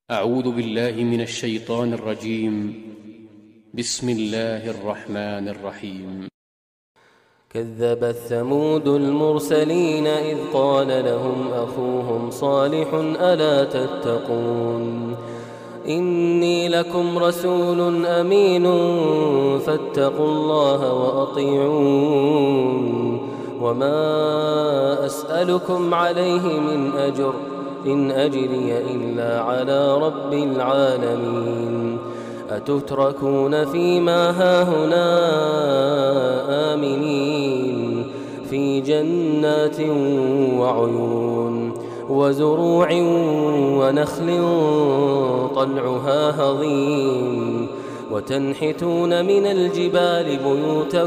أعوذ بالله من الشيطان الرجيم. بسم الله الرحمن الرحيم. كذبت ثمود المرسلين إذ قال لهم أخوهم صالح ألا تتقون إني لكم رسول أمين فاتقوا الله وأطيعون وما أسألكم عليه من أجر إن أجري إلا على رب العالمين أتتركون فيما هاهنا آمنين في جنات وعيون وزروع ونخل طلعها هضيم وتنحتون من الجبال بيوتا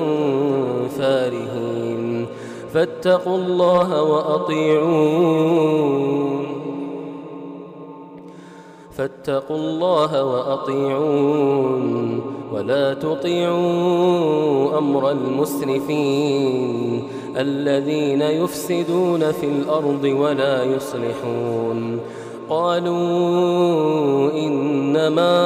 فارهين فاتقوا الله وأطيعون ولا تطيعوا أمر المسرفين الذين يفسدون في الأرض ولا يصلحون قالوا إنما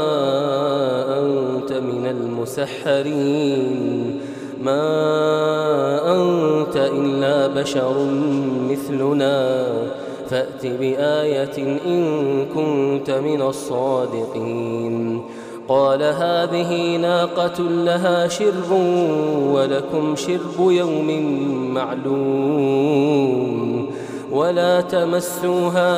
أنت من المسحرين ما أنت إلا بشر مثلنا فأت بآية إن كنت من الصادقين قال هذه ناقة لها شرب ولكم شرب يوم معلوم ولا تمسوها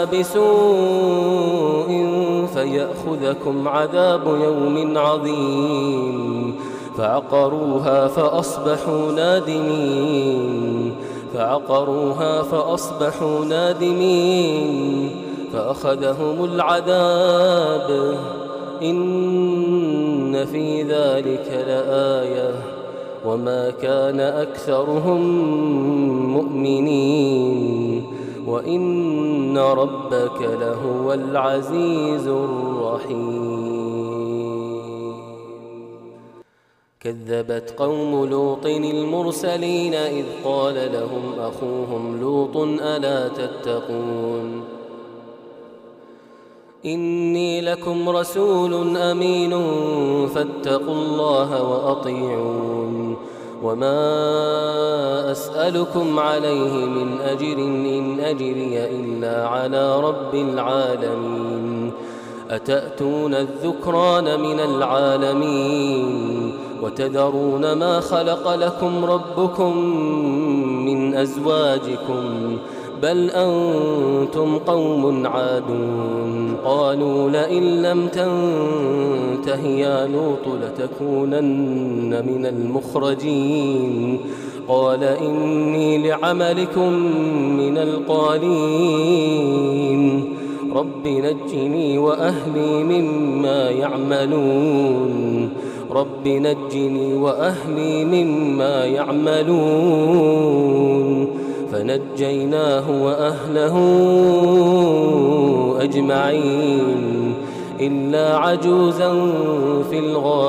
بسوء فيأخذكم عذاب يوم عظيم فعقروها فأصبحوا نادمين فأخذهم العذاب إن في ذلك لآية وما كان أكثرهم مؤمنين وإن ربك لهو العزيز الرحيم. كذبت قوم لوط المرسلين إذ قال لهم أخوهم لوط ألا تتقون إني لكم رسول أمين فاتقوا الله وأطيعون وما أسألكم عليه من أجر إن أجري إلا على رب العالمين أتأتون الذكران من العالمين وتذرون ما خلق لكم ربكم من أزواجكم بل أنتم قوم عادون قالوا لئن لم تنته يا لوط لتكونن من المخرجين قال إني لعملكم من القالين رب نجني وأهلي مما يعملون فنجيناه وأهله أجمعين إلا عجوزا في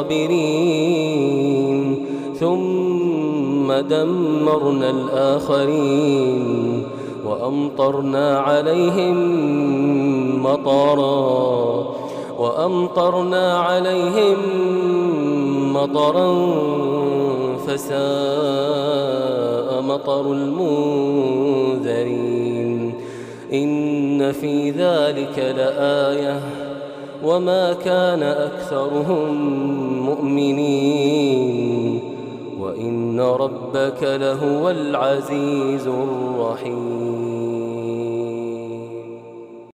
الغابرين ثم دمرنا الآخرين وأمطرنا عليهم مطرا فساء مطر المنذرين إن في ذلك لآية وما كان أكثرهم مؤمنين وإن ربك لهو العزيز الرحيم.